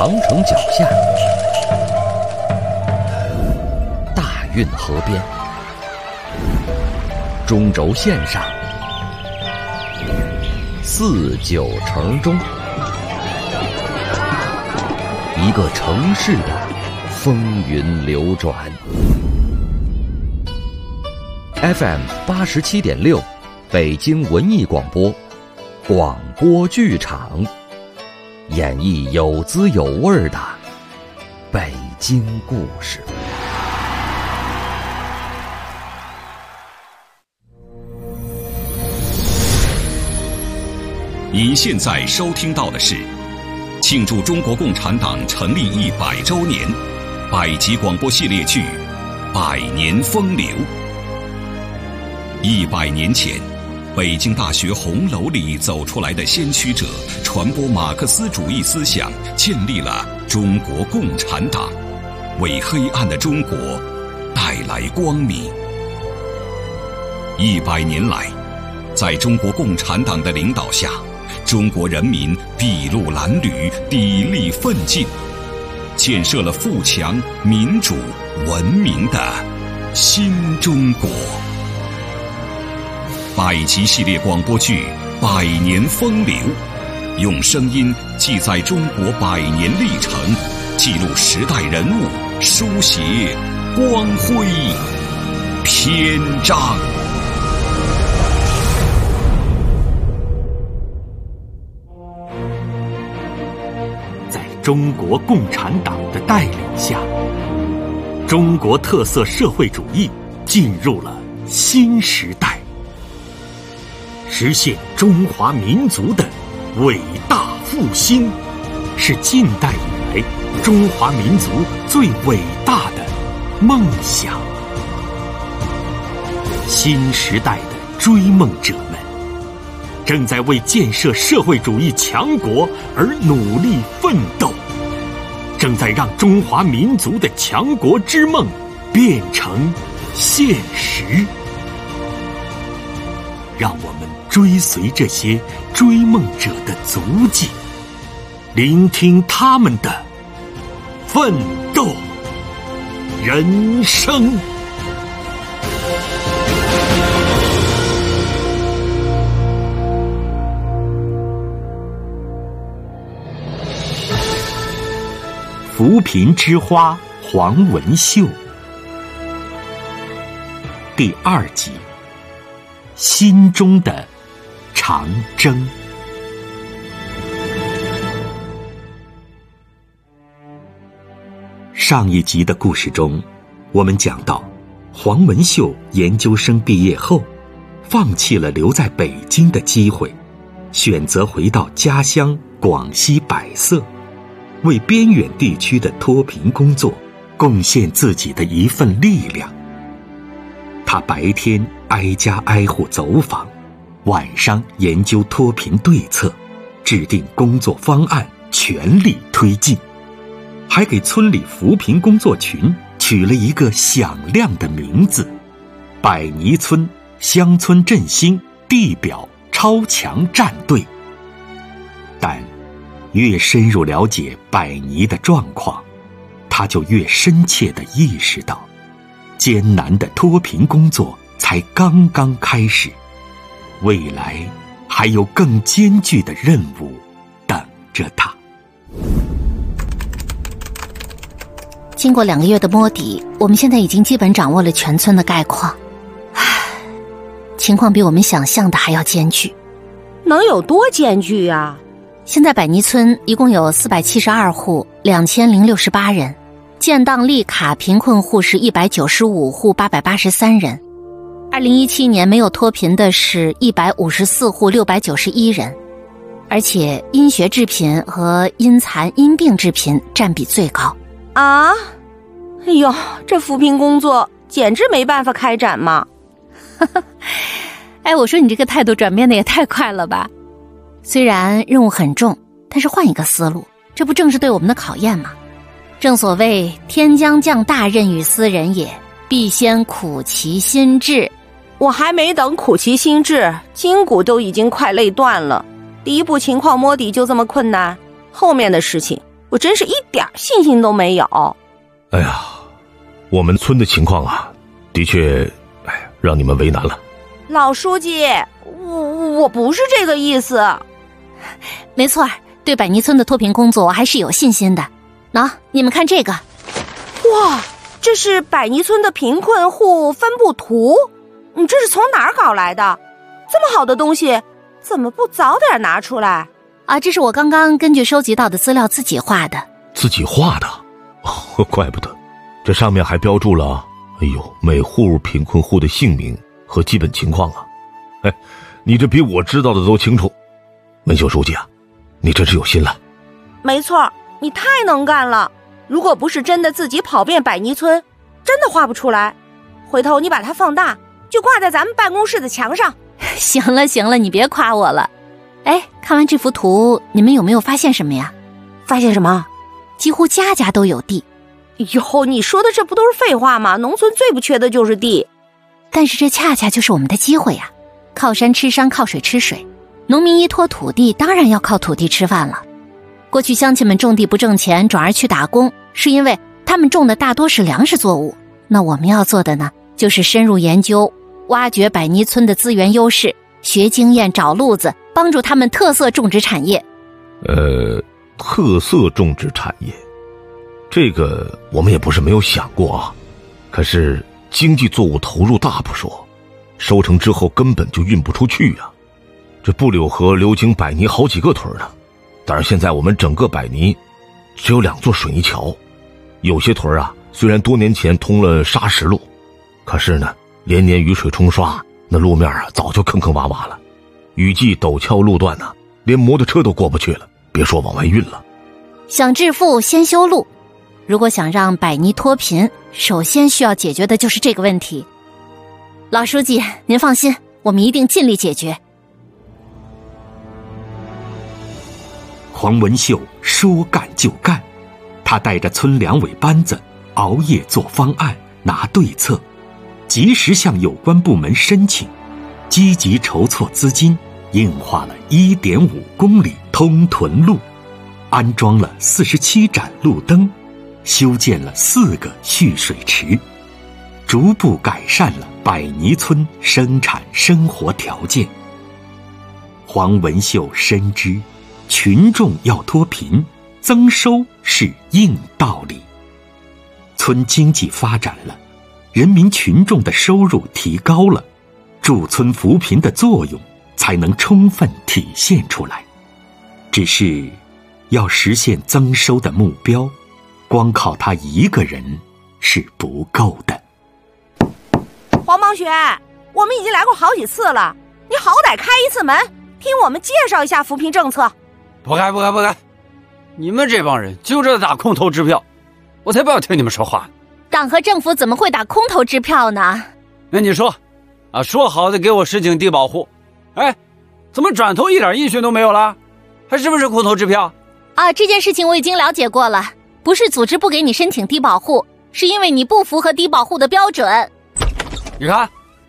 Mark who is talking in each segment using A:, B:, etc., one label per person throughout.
A: 长城脚下，大运河边，中轴线上，四九城中，一个城市的风云流转。FM 87.6，北京文艺广播，广播剧场，演绎有滋有味的北京故事。
B: 您现在收听到的是庆祝中国共产党成立100周年百集广播系列剧《百年风流》。100年前，北京大学红楼里走出来的先驱者，传播马克思主义思想，建立了中国共产党，为黑暗的中国带来光明。100年来，在中国共产党的领导下，中国人民筚路蓝缕，砥砺奋进，建设了富强、民主、文明的新中国。百集系列广播剧《百年风流》，用声音记载中国100年历程，记录时代人物，书写光辉篇章。
C: 在中国共产党的带领下，中国特色社会主义进入了新时代，实现中华民族的伟大复兴，是近代以来中华民族最伟大的梦想。新时代的追梦者们正在为建设社会主义强国而努力奋斗，正在让中华民族的强国之梦变成现实。让我们追随这些追梦者的足迹，聆听他们的奋斗人生。扶贫之花黄文秀第2集，心中的长征。上一集的故事中，我们讲到黄文秀研究生毕业后，放弃了留在北京的机会，选择回到家乡广西百色，为边远地区的脱贫工作贡献自己的一份力量。他白天挨家挨户走访，晚上研究脱贫对策，制定工作方案，全力推进，还给村里扶贫工作群取了一个响亮的名字——百泥村乡村振兴地表超强战队。但越深入了解百泥的状况，他就越深切地意识到，艰难的脱贫工作才刚刚开始，未来还有更艰巨的任务等着他。
D: 经过2个月的摸底，我们现在已经基本掌握了全村的概况。情况比我们想象的还要艰巨。
E: 能有多艰巨啊？
D: 现在百泥村一共有472户，2068人，建档立卡贫困户是195户，883人。2017年没有脱贫的是154户，691人，而且因学致贫和因残因病致贫占比最高。
E: 啊，哎呦，这扶贫工作简直没办法开展嘛！
D: 哎，我说你这个态度转变的也太快了吧！虽然任务很重，但是换一个思路，这不正是对我们的考验吗？正所谓天将降大任于斯人也，必先苦其心志。
E: 我还没等苦其心志，筋骨都已经快累断了。第一步情况摸底就这么困难，后面的事情我真是一点信心都没有。
F: 哎呀，我们村的情况啊，的确，让你们为难了。
E: 老书记，我不是这个意思。
D: 没错，对百尼村的脱贫工作我还是有信心的。你们看这个。
E: 哇，这是百尼村的贫困户分布图，你这是从哪儿搞来的？这么好的东西，怎么不早点拿出来？
D: 这是我刚刚根据收集到的资料自己画的。
F: 自己画的？哦，怪不得，这上面还标注了，每户贫困户的姓名和基本情况啊。你这比我知道的都清楚。文秀书记啊，你真是有心了。
E: 没错，你太能干了。如果不是真的自己跑遍百尼村，真的画不出来。回头你把它放大，就挂在咱们办公室的墙上。
D: 行了，你别夸我了。看完这幅图，你们有没有发现什么呀？
E: 发现什么？
D: 几乎家家都有地。
E: 哟，你说的这不都是废话吗？农村最不缺的就是地。
D: 但是这恰恰就是我们的机会呀！靠山吃山，靠水吃水。农民依托土地，当然要靠土地吃饭了。过去乡亲们种地不挣钱，转而去打工，是因为他们种的大多是粮食作物。那我们要做的呢，就是深入研究，挖掘百尼村的资源优势，学经验，找路子，帮助他们特色种植产业。
F: 特色种植产业，这个我们也不是没有想过啊。可是经济作物投入大不说，收成之后根本就运不出去啊。这布柳河流经百尼好几个屯呢，但是现在我们整个百尼只有2座水泥桥，有些屯啊，虽然多年前通了砂石路，可是呢，连年雨水冲刷，那路面啊早就坑坑洼洼了。雨季陡峭路段呢，连摩托车都过不去了，别说往外运了。
D: 想致富先修路，如果想让百尼脱贫，首先需要解决的就是这个问题。老书记，您放心，我们一定尽力解决。
C: 黄文秀说干就干，他带着村两委班子熬夜做方案，拿对策，及时向有关部门申请，积极筹措资金，硬化了1.5公里通屯路，安装了47盏路灯，修建了4个蓄水池，逐步改善了百尼村生产生活条件。黄文秀深知群众要脱贫，增收是硬道理。村经济发展了，人民群众的收入提高了，驻村扶贫的作用才能充分体现出来。只是要实现增收的目标，光靠他一个人是不够的。
E: 黄邦学，我们已经来过好几次了，你好歹开一次门，听我们介绍一下扶贫政策。
G: 不开，你们这帮人就知道打空头支票，我才不要听你们说话。
D: 党和政府怎么会打空头支票呢？
G: 那你说说好的给我申请低保户，怎么转头一点音讯都没有了？还是不是空头支票？
D: 这件事情我已经了解过了，不是组织不给你申请低保户，是因为你不符合低保户的标准。
G: 你看，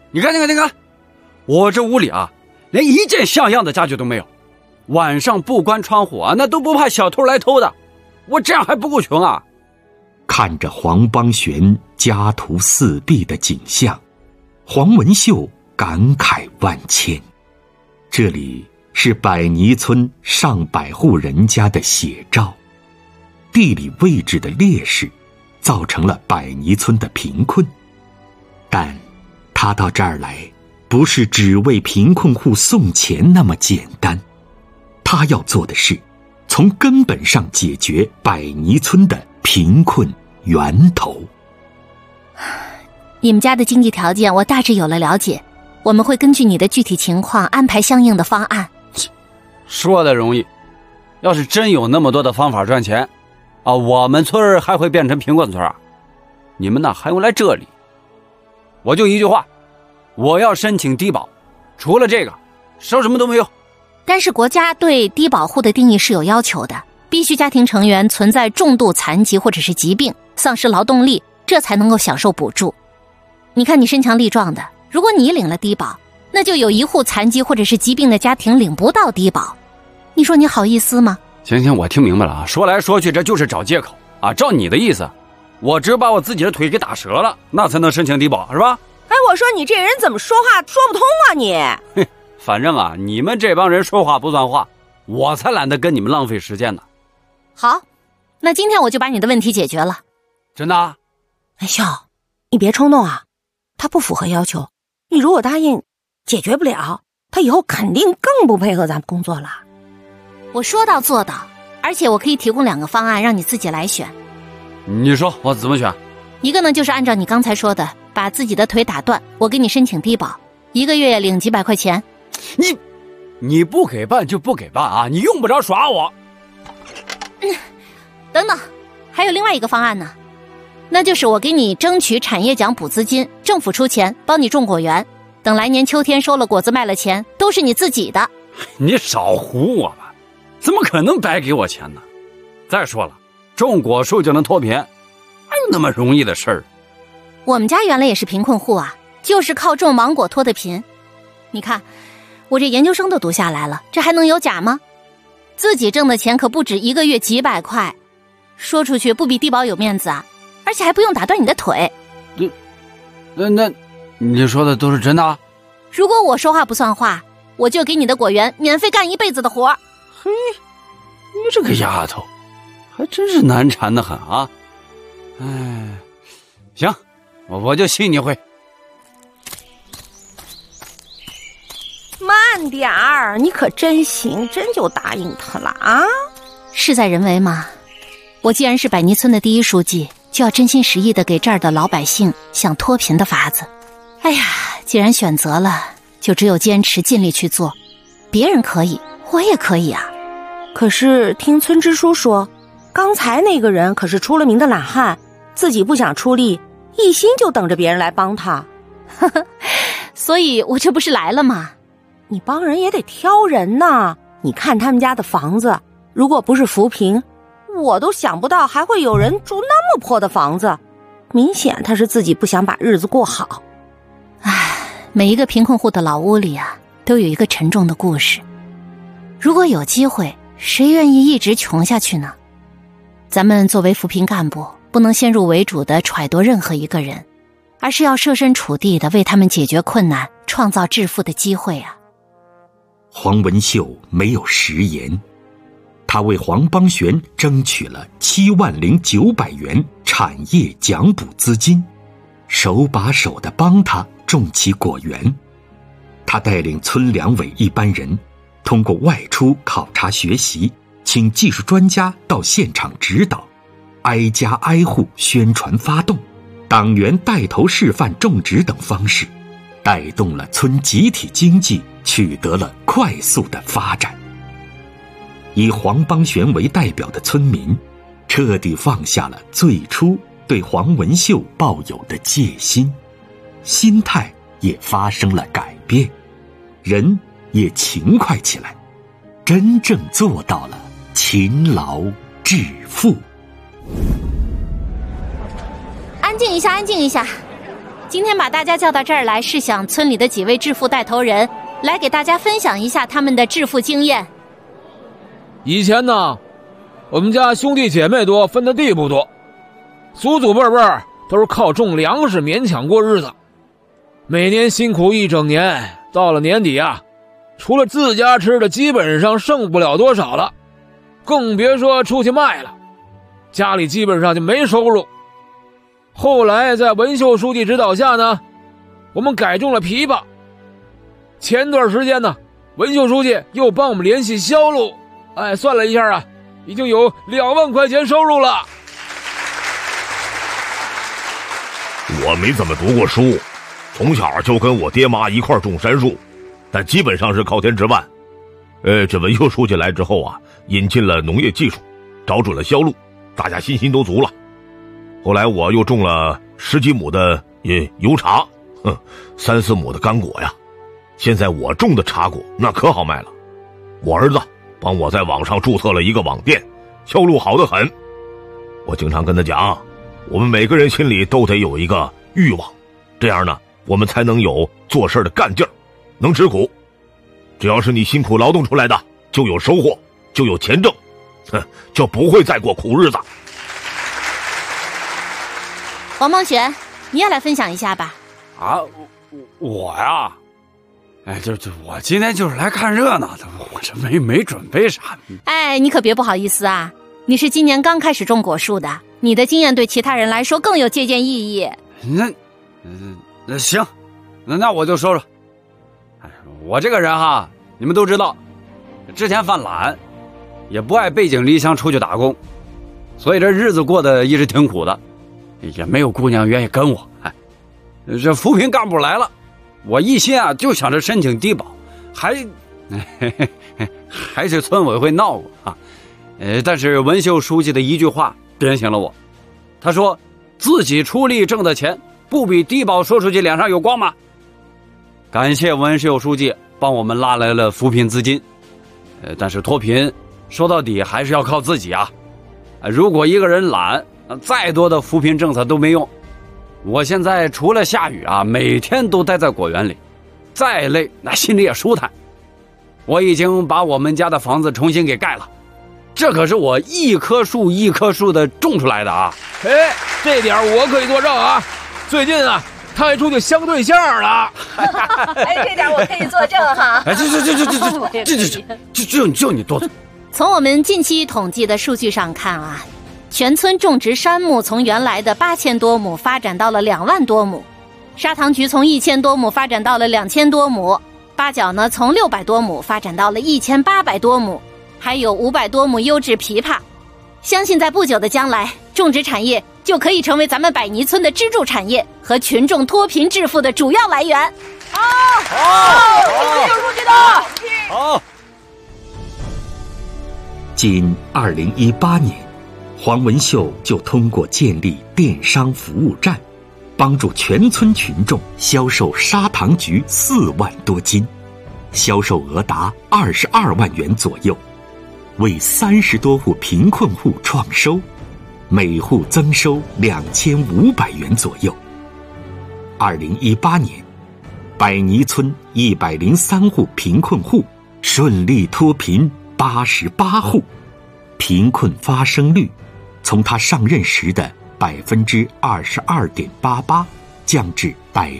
G: 我这屋里连一件像样的家具都没有，晚上不关窗户那都不怕小偷来偷的，我这样还不够穷啊！
C: 看着黄邦玄家徒四壁的景象，黄文秀感慨万千。这里是百尼村上百户人家的写照，地理位置的劣势造成了百尼村的贫困，但他到这儿来不是只为贫困户送钱那么简单，他要做的是从根本上解决百尼村的贫困源头。
D: 你们家的经济条件我大致有了了解，我们会根据你的具体情况安排相应的方案。
G: 说的容易，要是真有那么多的方法赚钱我们村还会变成贫困村你们还用来这里？我就一句话，我要申请低保，除了这个说什么都没有。
D: 但是国家对低保户的定义是有要求的，必须家庭成员存在重度残疾或者是疾病，丧失劳动力，这才能够享受补助。你看你身强力壮的，如果你领了低保，那就有1户残疾或者是疾病的家庭领不到低保，你说你好意思吗？
G: 行，我听明白了啊。说来说去，这就是找借口啊。照你的意思，我只有把我自己的腿给打折了，那才能申请低保，是吧？
E: 哎，我说你这人怎么说话说不通啊你？
G: 嘿，反正啊，你们这帮人说话不算话，我才懒得跟你们浪费时间呢。
D: 好，那今天我就把你的问题解决了。
G: 真的？
E: 哎笑，你别冲动啊，他不符合要求，你如果答应解决不了，他以后肯定更不配合咱们工作了。
D: 我说到做到，而且我可以提供2个方案让你自己来选。
G: 你说我怎么选？
D: 一个呢就是按照你刚才说的，把自己的腿打断，我给你申请低保，1个月领几百块钱。
G: 你不给办就不给办啊，你用不着耍我。
D: 等等，还有另外一个方案呢，那就是我给你争取产业奖补资金，政府出钱帮你种果园，等来年秋天收了果子卖了钱，都是你自己的。
G: 你少唬我吧，怎么可能白给我钱呢？再说了，种果树就能脱贫，还有那么容易的事儿？
D: 我们家原来也是贫困户啊，就是靠种芒果脱的贫。你看，我这研究生都读下来了，这还能有假吗？自己挣的钱可不止1个月几百块，说出去不比低保有面子啊？而且还不用打断你的腿。
G: 那你说的都是真的？
D: 如果我说话不算话，我就给你的果园免费干1辈子的活。
G: 嘿，你这个丫头还真是难缠的很啊。哎，行，我就信你会。
E: 慢点儿，你可真行，真就答应他了啊？
D: 事在人为嘛，我既然是百泥村的第1书记，就要真心实意的给这儿的老百姓想脱贫的法子。哎呀，既然选择了，就只有坚持尽力去做。别人可以，我也可以啊。
E: 可是听村支书说，刚才那个人可是出了名的懒汉，自己不想出力，一心就等着别人来帮他。
D: 所以我这不是来了吗？
E: 你帮人也得挑人呐，你看他们家的房子，如果不是扶贫，我都想不到还会有人住那么破的房子，明显他是自己不想把日子过好。
D: 唉，每一个贫困户的老屋里啊，都有一个沉重的故事。如果有机会，谁愿意一直穷下去呢？咱们作为扶贫干部，不能先入为主的揣度任何一个人，而是要设身处地的为他们解决困难，创造致富的机会啊。
C: 黄文秀没有食言，他为黄邦玄争取了70900元产业奖补资金，手把手地帮他种起果园。他带领村两委一班人，通过外出考察学习，请技术专家到现场指导，挨家挨户宣传发动，党员带头示范种植等方式，带动了村集体经济取得了快速的发展。以黄邦玄为代表的村民彻底放下了最初对黄文秀抱有的戒心，心态也发生了改变，人也勤快起来，真正做到了勤劳致富。
D: 安静一下，安静一下。今天把大家叫到这儿来，是想村里的几位致富带头人来给大家分享一下他们的致富经验。
H: 以前呢，我们家兄弟姐妹多，分的地不多，祖祖辈辈都是靠种粮食勉强过日子，每年辛苦一整年，到了年底啊，除了自家吃的，基本上剩不了多少了，更别说出去卖了，家里基本上就没收入。后来在文秀书记指导下呢，我们改种了枇杷。前段时间呢，文秀书记又帮我们联系销路，算了一下啊，已经有2万块钱收入了。
F: 我没怎么读过书，从小就跟我爹妈一块种杉树，但基本上是靠天吃饭。这文秀书记来之后啊，引进了农业技术，找准了销路，大家信心都足了。后来我又种了10几亩的油茶，3、4亩的干果呀。现在我种的茶果那可好卖了，我儿子帮我在网上注册了一个网店，销路好得很。我经常跟他讲，我们每个人心里都得有一个欲望，这样呢，我们才能有做事的干劲儿，能吃苦。只要是你辛苦劳动出来的，就有收获，就有钱挣。 就不会再过苦日子。
D: 王梦雪，你也来分享一下吧。
G: 啊，我呀，哎，我今天就是来看热闹的，我这没准备啥。
D: 哎，你可别不好意思啊，你是今年刚开始种果树的，你的经验对其他人来说更有借鉴意义。
G: 那行，那我就说说。哎，我这个人哈，你们都知道，之前犯懒，也不爱背井离乡出去打工，所以这日子过得一直挺苦的，也没有姑娘愿意跟我。哎，这扶贫干部来了，我一心啊就想着申请低保，还去村委会闹过啊。但是文秀书记的一句话点醒了我，他说自己出力挣的钱不比低保说出去脸上有光吗？感谢文秀书记帮我们拉来了扶贫资金，但是脱贫说到底还是要靠自己啊。如果一个人懒，再多的扶贫政策都没用。我现在除了下雨啊，每天都待在果园里，再累那心里也舒坦。我已经把我们家的房子重新给盖了，这可是我一棵树一棵树的种出来的啊。
H: 哎，这点我可以作证啊，最近啊他还出去相对象了。
E: 哎，这点我可以作证哈。
G: 哎，就你多嘴。
D: 从我们近期统计的数据上看啊，全村种植杉木从原来的8000多亩发展到了2万多亩，砂糖橘从1000多亩发展到了2000多亩，八角呢从600多亩发展到了1800多亩，还有500多亩优质枇杷。相信在不久的将来，种植产业就可以成为咱们百泥村的支柱产业和群众脱贫致富的主要来源。
E: 文秀书记的
G: 好。
C: 仅2018年，黄文秀就通过建立电商服务站，帮助全村群众销售砂糖橘4万多斤，销售额达22万元左右，为30多户贫困户创收，每户增收2500元左右。2018年，百泥村103户贫困户顺利脱贫88户，贫困发生率从他上任时的22.88%降至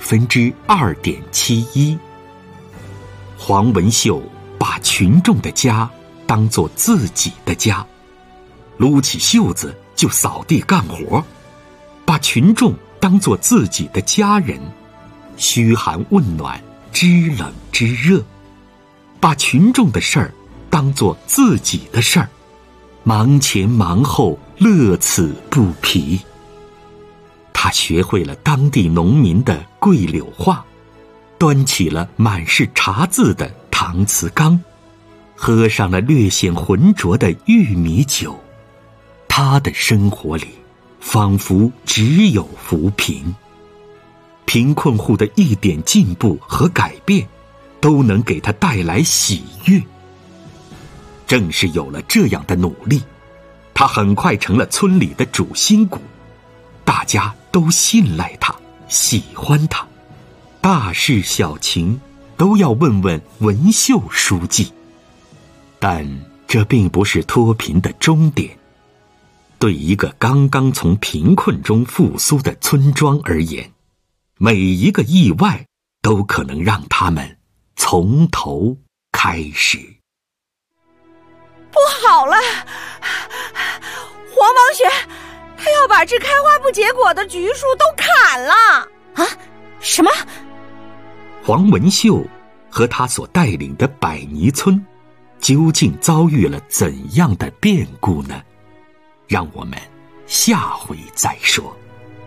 C: 2.71%。黄文秀把群众的家当作自己的家，撸起袖子就扫地干活，把群众当作自己的家人，嘘寒问暖，知冷知热，把群众的事儿当作自己的事儿，忙前忙后，乐此不疲。他学会了当地农民的桂柳话，端起了满是茶渍的搪瓷缸，喝上了略显浑浊的玉米酒。他的生活里仿佛只有扶贫，贫困户的一点进步和改变都能给他带来喜悦。正是有了这样的努力，他很快成了村里的主心骨，大家都信赖他，喜欢他，大事小情都要问问文秀书记。但这并不是脱贫的终点，对一个刚刚从贫困中复苏的村庄而言，每一个意外都可能让他们从头开始。
E: 不好了，黄王雪他要把这开花不结果的橘树都砍了
D: 啊！什么？
C: 黄文秀和他所带领的百泥村究竟遭遇了怎样的变故呢？让我们下回再说。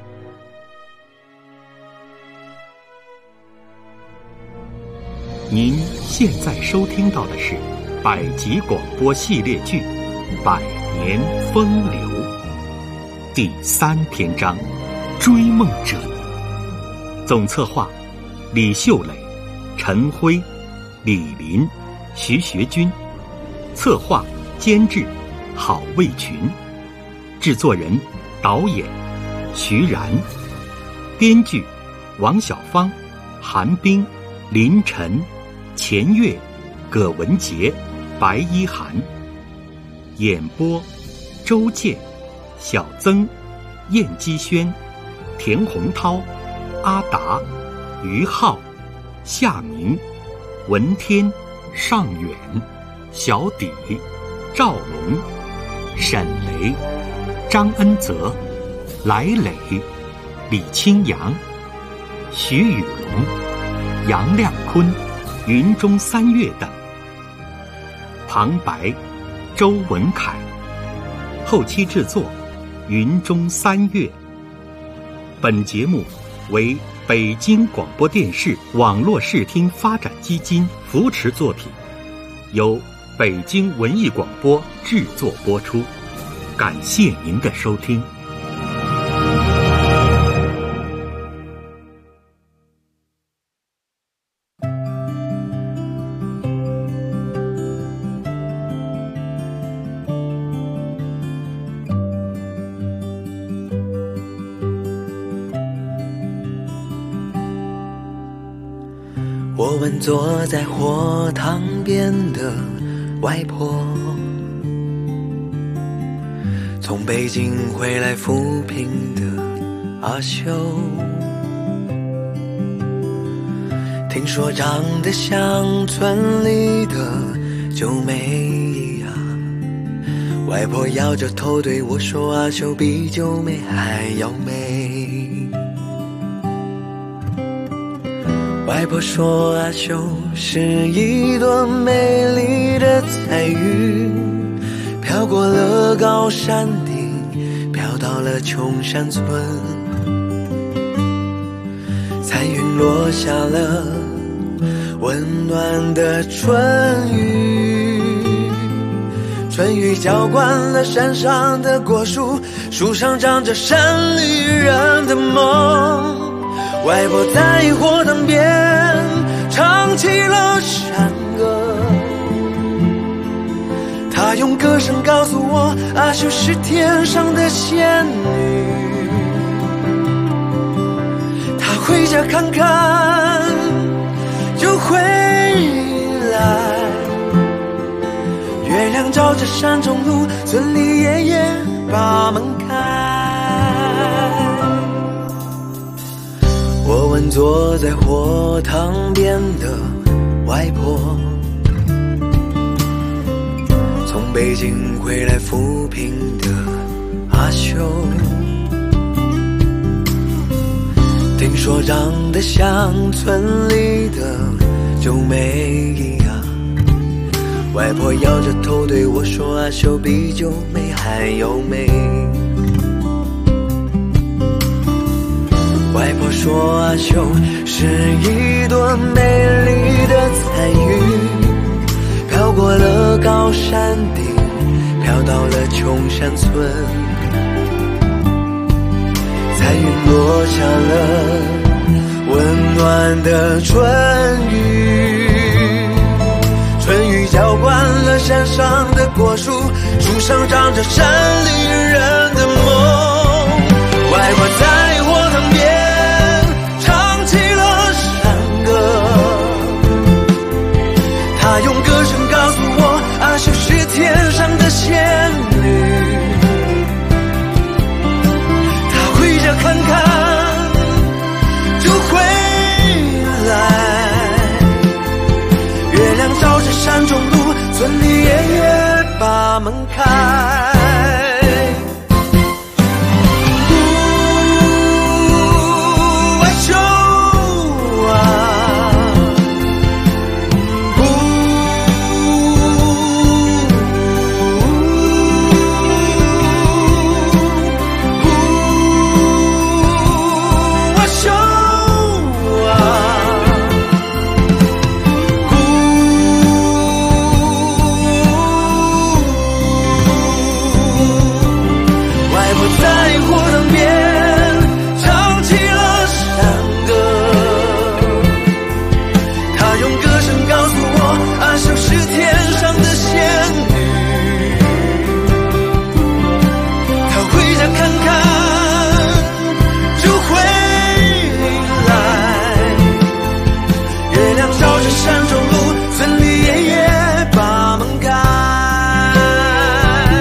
C: 您现在收听到的是百集广播系列剧《百年风流》第3篇章《追梦者》，总策划李秀磊、陈辉、李林、徐学军，策划监制郝卫群，制作人导演徐然，编剧王小芳、韩冰、林晨、钱月、葛文杰、白一涵， 演播周建、小曾、燕基轩、田洪涛、阿达、于浩、夏明、文天、尚远、小底、赵龙、沈雷、张恩泽、来磊、李清扬、徐宇龙、杨亮坤、云中三月等。旁白周文凯，后期制作云中三月。本节目为北京广播电视网络视听发展基金扶持作品，由北京文艺广播制作播出。感谢您的收听。
I: 我问坐在火塘边的外婆，从北京回来扶贫的阿秀，听说长得像村里的九妹呀。外婆摇着头对我说，阿秀比九妹还要美。外婆说，阿秀是一朵美丽的彩云，飘过了高山顶，飘到了穷山村。彩云落下了温暖的春雨，春雨浇灌了山上的果树，树上长着山里人的梦。外婆在火塘边唱起了山歌，她用歌声告诉我，阿秀是天上的仙女。她回家看看就回来，月亮照着山中路，村里爷爷把门开。我问坐在火塘边的外婆，从北京回来扶贫的阿秀，听说长得像村里的九妹呀。外婆摇着头对我说，阿秀比九妹还要美。外婆说，阿秀是一朵美丽的彩云，飘过了高山顶，飘到了穷山村。彩云落下了温暖的春雨，春雨浇灌了山上的果树，树上长着山里人的梦。外婆在火塘边唱起了山歌，她用歌声告诉我，阿秀是天上的仙女。她回家看看就回来，月亮照着山中路，村里爷爷把门开。 山中路，村里爷爷把门开。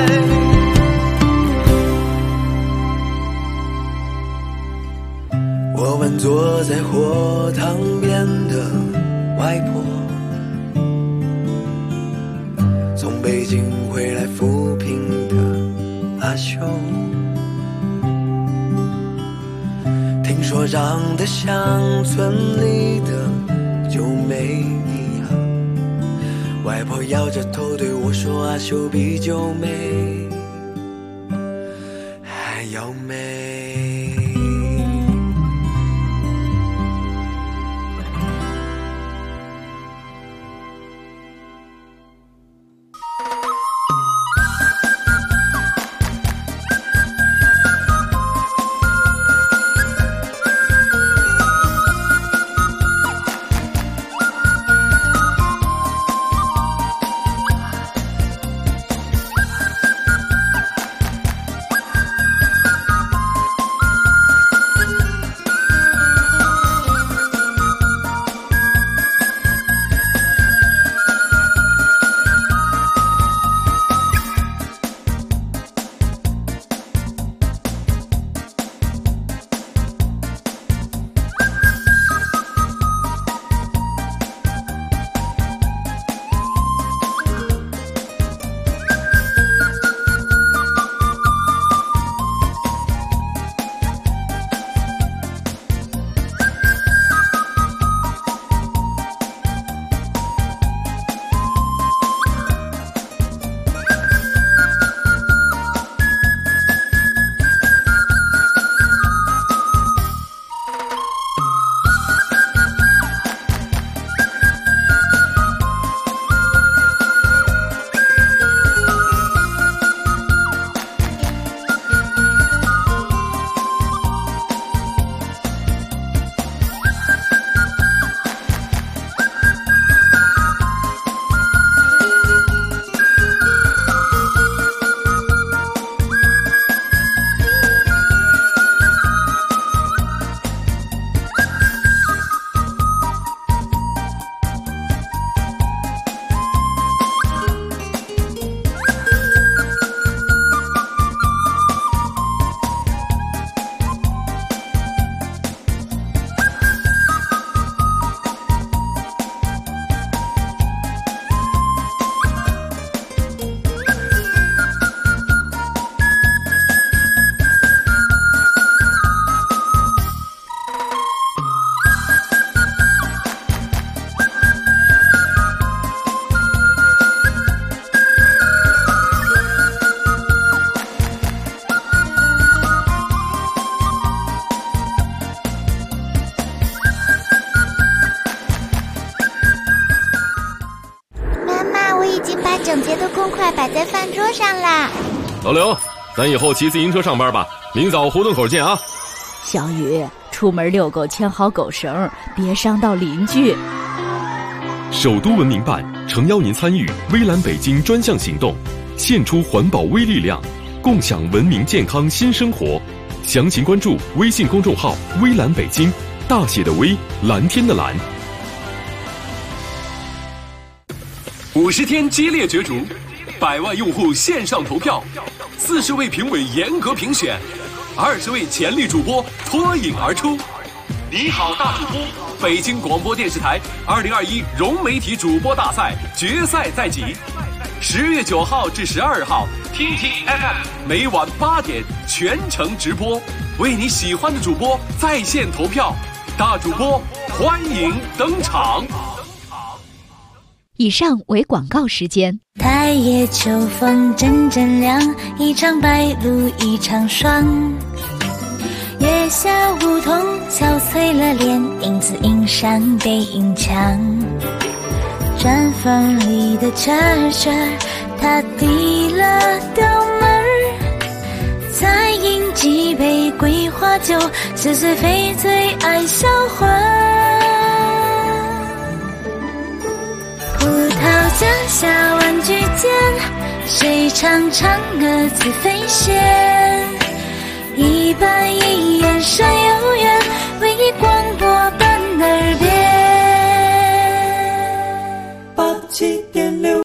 I: 坐在火塘边的外婆，从北京回来扶贫的阿秀，听说长得像村里的九妹一样，外婆摇着头对我说，阿秀比九妹还要美。
J: 整洁的公筷摆在饭桌上啦。
K: 老刘，咱以后骑自行车上班吧，明早胡同口见啊。
L: 小雨，出门遛狗牵好狗绳，别伤到邻居。
K: 首都文明办诚邀您参与微蓝北京专项行动，献出环保微力量，共享文明健康新生活。详情关注微信公众号微蓝北京，大写的微，蓝天的蓝。
M: 50天激烈角逐，100万用户线上投票，40位评委严格评选，20位潜力主播脱颖而出。你好大主播，北京广播电视台2021融媒体主播大赛决赛在即，10月9号至12号 ，TT FM 每晚8点全程直播，为你喜欢的主播在线投票，大主播欢迎登场。
L: 以上为广告时间。
J: 太夜秋风阵阵凉，一场白鹭一场霜。月下梧桐憔悴了脸，影子映上背影墙。毡房里的蛐蛐，它低了调门儿。再饮几杯桂花酒，似是非最爱销魂。葡萄架下玩具间，谁唱嫦娥自飞仙？一板一眼闪悠远，为你广播伴耳边。87.6。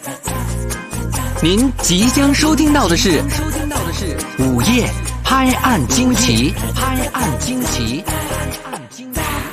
A: 您即将收听到的是午夜拍案惊奇。